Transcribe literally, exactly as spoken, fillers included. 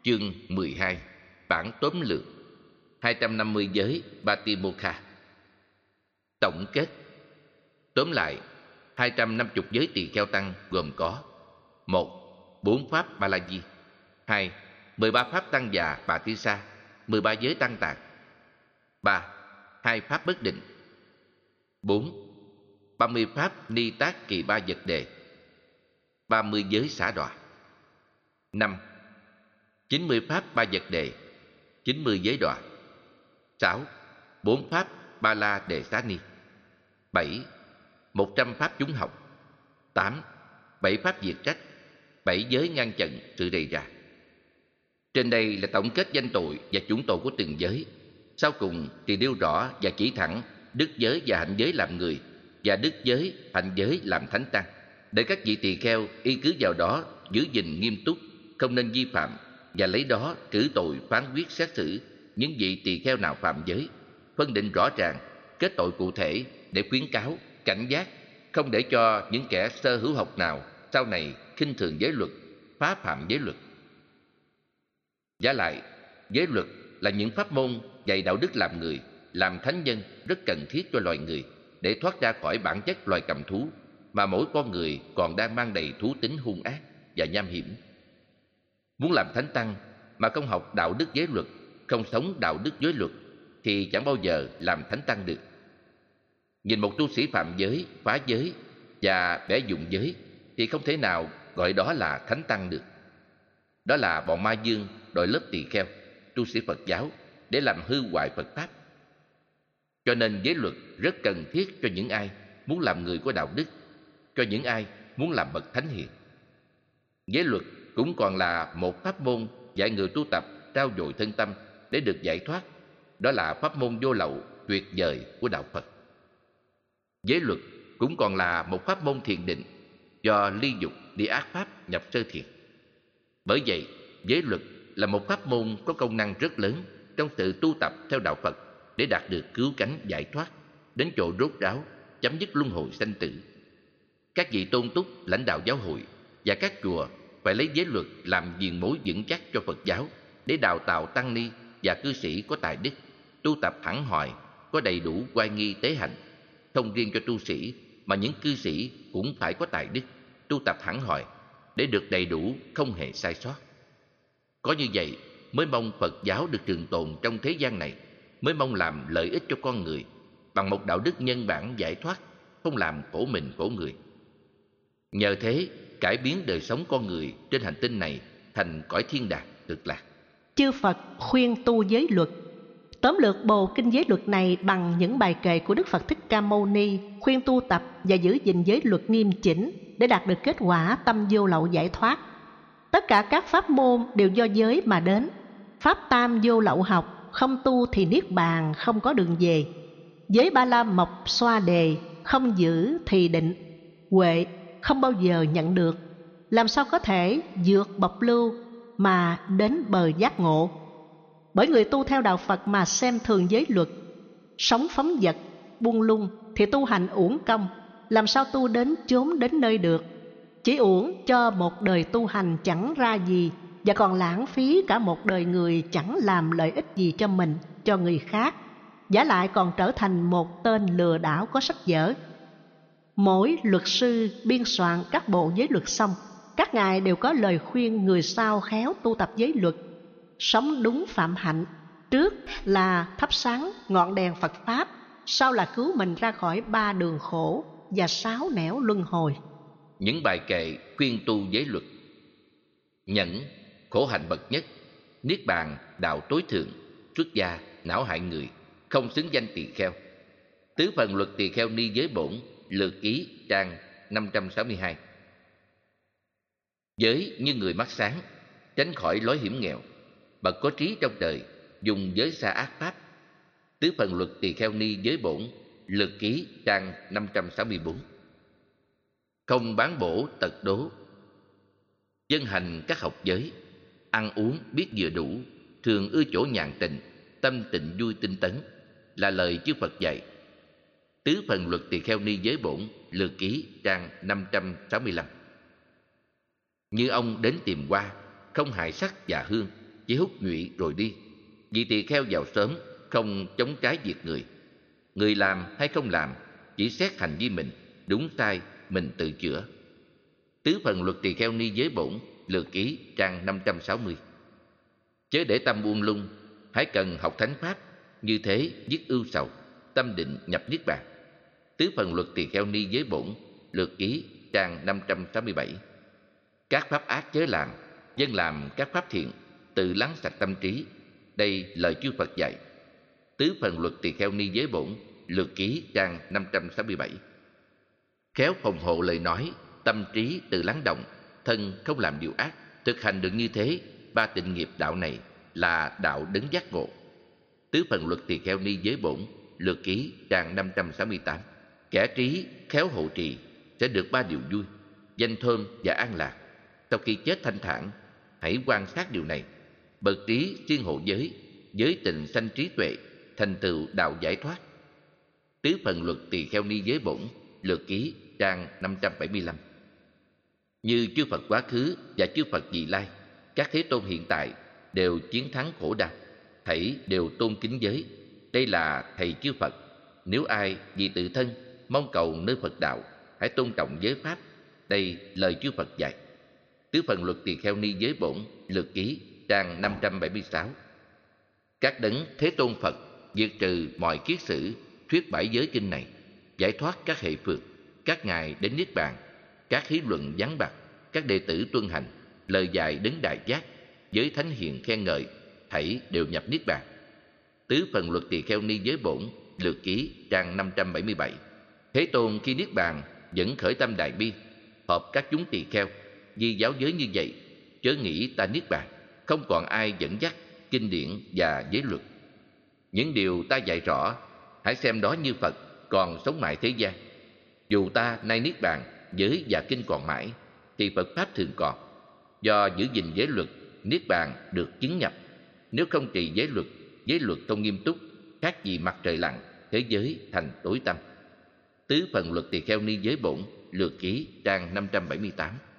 Chương mười hai. Bản tóm lược hai trăm năm mươi giới Patimokkha. Tổng kết. Tóm lại, hai trăm năm mươi giới tỳ kheo tăng gồm có: một. Bốn pháp Ba La Di. Hai. Mười ba pháp tăng già Bà Thi Sa, mười ba giới tăng tạng. Ba. Hai pháp bất định. Bốn. Ba mươi pháp Ni Tác Kỳ Ba Vật Đề, ba mươi giới xả đọa. Năm. Chín mươi pháp Ba Vật Đề, chín mươi giới đọa. Sáu. Bốn pháp Ba La Đề Xá Ni. Bảy. Một trăm pháp chúng học. Tám. Bảy pháp diệt trách, bảy giới ngăn chặn sự rầy rà. Trên đây là tổng kết danh tội và chủng tội của từng giới. Sau cùng thì nêu rõ và chỉ thẳng đức giới và hạnh giới làm người, và đức giới, hạnh giới làm thánh tăng, để các vị tỳ kheo y cứ vào đó giữ gìn nghiêm túc, không nên vi phạm, và lấy đó cử tội phán quyết xét xử những vị tỳ kheo nào phạm giới, phân định rõ ràng kết tội cụ thể để khuyến cáo, cảnh giác, không để cho những kẻ sơ hữu học nào sau này khinh thường giới luật, phá phạm giới luật. Vả lại, giới luật là những pháp môn dạy đạo đức làm người, làm thánh nhân rất cần thiết cho loài người để thoát ra khỏi bản chất loài cầm thú mà mỗi con người còn đang mang đầy thú tính hung ác và nham hiểm. Muốn làm thánh tăng mà không học đạo đức giới luật, không sống đạo đức giới luật thì chẳng bao giờ làm thánh tăng được. Nhìn một tu sĩ phạm giới, phá giới và bẻ dụng giới thì không thể nào gọi đó là thánh tăng được. Đó là bọn ma dương đội lớp tỳ kheo, tu sĩ Phật giáo để làm hư hoại Phật pháp. Cho nên giới luật rất cần thiết cho những ai muốn làm người có đạo đức, cho những ai muốn làm bậc thánh hiền. Giới luật cũng còn là một pháp môn dạy người tu tập trao dồi thân tâm để được giải thoát. Đó là pháp môn vô lậu tuyệt vời của đạo Phật. Giới luật cũng còn là một pháp môn thiền định do ly dục đi ác pháp nhập sơ thiền. Bởi vậy, giới luật là một pháp môn có công năng rất lớn trong sự tu tập theo đạo Phật để đạt được cứu cánh giải thoát, đến chỗ rốt ráo, chấm dứt luân hồi sanh tử. Các vị tôn túc, lãnh đạo giáo hội và các chùa phải lấy giới luật làm viền mối vững chắc cho Phật giáo để đào tạo tăng ni và cư sĩ có tài đức, tu tập hẳn hoài, có đầy đủ oai nghi tế hạnh. Không riêng cho tu sĩ mà những cư sĩ cũng phải có tài đức, tu tập hẳn hoài để được đầy đủ, không hề sai sót. Có như vậy mới mong Phật giáo được trường tồn trong thế gian này, mới mong làm lợi ích cho con người bằng một đạo đức nhân bản giải thoát, không làm khổ mình khổ người. Nhờ thế cải biến đời sống con người trên hành tinh này thành cõi thiên đàng cực lạc. Chư Phật khuyên tu giới luật. Tóm lược bộ kinh giới luật này bằng những bài kệ của Đức Phật Thích Ca Mâu Ni khuyên tu tập và giữ gìn giới luật nghiêm chỉnh để đạt được kết quả tâm vô lậu giải thoát. Tất cả các pháp môn đều do giới mà đến. Pháp tam vô lậu học, không tu thì niết bàn không có đường về. Giới Ba La Mộc Xoa Đề, không giữ thì định, huệ không bao giờ nhận được. Làm sao có thể vượt bộc lưu mà đến bờ giác ngộ? Bởi người tu theo đạo Phật mà xem thường giới luật, sống phóng dật, buông lung thì tu hành uổng công, làm sao tu đến chốn đến nơi được. Chỉ uổng cho một đời tu hành chẳng ra gì, và còn lãng phí cả một đời người chẳng làm lợi ích gì cho mình, cho người khác. Vả lại còn trở thành một tên lừa đảo có sách vở. Mỗi luật sư biên soạn các bộ giới luật xong, các ngài đều có lời khuyên người sao khéo tu tập giới luật, sống đúng phạm hạnh. Trước là thắp sáng ngọn đèn Phật Pháp, sau là cứu mình ra khỏi ba đường khổ và sáu nẻo luân hồi. Những bài kệ khuyên tu giới luật: nhẫn, khổ hạnh bậc nhất; niết bàn, đạo tối thượng; xuất gia, não hại người, không xứng danh tỳ kheo. Tứ phần luật tỳ kheo ni giới bổn, lược ký, trang năm trăm sáu mươi hai. Giới như người mắt sáng, tránh khỏi lối hiểm nghèo. Bậc có trí trong đời, dùng giới xa ác pháp. Tứ phần luật tỳ kheo ni giới bổn, lược ký, trang năm trăm sáu mươi bốn. Không bán bổ tật đố, dân hành các học giới. Ăn uống biết vừa đủ, thường ưa chỗ nhàn tịnh, tâm tịnh vui tinh tấn, là lời chư Phật dạy. Tứ phần luật tỳ kheo ni giới bổn, lược ký, trang năm trăm sáu mươi lăm. Như ông đến tìm hoa, không hại sắc và hương, chỉ hút nhụy rồi đi. Vì tỳ kheo vào sớm không chống trái việc người. Người làm hay không làm, chỉ xét hành vi mình, đúng sai mình tự chữa. Tứ phần luật tỳ kheo ni giới bổn, lược ký, trang năm trăm sáu mươi. Chớ để tâm buông lung, hãy cần học thánh pháp, như thế dứt ưu sầu, tâm định nhập niết bàn. Tứ phần luật tỳ kheo ni giới bổn, lược ký, trang năm trăm sáu mươi bảy. Các pháp ác chớ làm, dân làm các pháp thiện, tự lắng sạch tâm trí. Đây lời chư Phật dạy. Tứ phần luật tỳ kheo ni giới bổn, lược ký, trang năm trăm sáu mươi bảy. Khéo phòng hộ lời nói, tâm trí tự lắng động, thân không làm điều ác. Thực hành được như thế, ba tịnh nghiệp đạo này là đạo đấng giác ngộ. Tứ phần luật tỳ kheo ni giới bổn, lược ký, trang năm trăm sáu mươi tám. Kẻ trí khéo hộ trì sẽ được ba điều vui: danh thơm và an lạc. Sau khi chết thanh thản, hãy quan sát điều này. Bậc trí siêng hộ giới, giới tình sanh trí tuệ, thành tựu đạo giải thoát. Tứ phần luật tỳ kheo ni giới bổn, lược ký, trang năm trăm bảy mươi lăm. Như chư Phật quá khứ và chư Phật vị lai, các thế tôn hiện tại đều chiến thắng khổ đau, thảy đều tôn kính giới. Đây là thầy chư Phật. Nếu ai vì tự thân mong cầu nơi Phật đạo, hãy tôn trọng giới pháp. Đây lời chư Phật dạy. Tứ phần luật tỳ kheo ni giới bổn, lược ký, trang năm trăm bảy mươi sáu. Các đấng thế tôn Phật diệt trừ mọi kiết sử, thuyết bảy giới kinh này, giải thoát các hệ phược, các ngài đến niết bàn. Các hí luận vắn bặt, các đệ tử tuân hành, lời dạy đến đại giác, giới thánh hiền khen ngợi, thảy đều nhập niết bàn. Tứ phần luật tỳ kheo ni giới bổn, lược ký, trang năm trăm bảy mươi bảy. Thế tôn khi niết bàn vẫn khởi tâm đại bi, họp các chúng tỳ kheo, vì giáo giới như vậy, chớ nghĩ ta niết bàn, không còn ai dẫn dắt kinh điển và giới luật. Những điều ta dạy rõ, hãy xem đó như Phật còn sống mãi thế gian. Dù ta nay niết bàn, giới và kinh còn mãi, thì Phật pháp thường còn. Do giữ gìn giới luật, niết bàn được chứng nhập. Nếu không trì giới luật, giới luật không nghiêm túc, khác gì mặt trời lặn, thế giới thành tối tăm. Tứ phần luật tỳ kheo ni giới bổn, lược ký, trang năm trăm bảy mươi tám.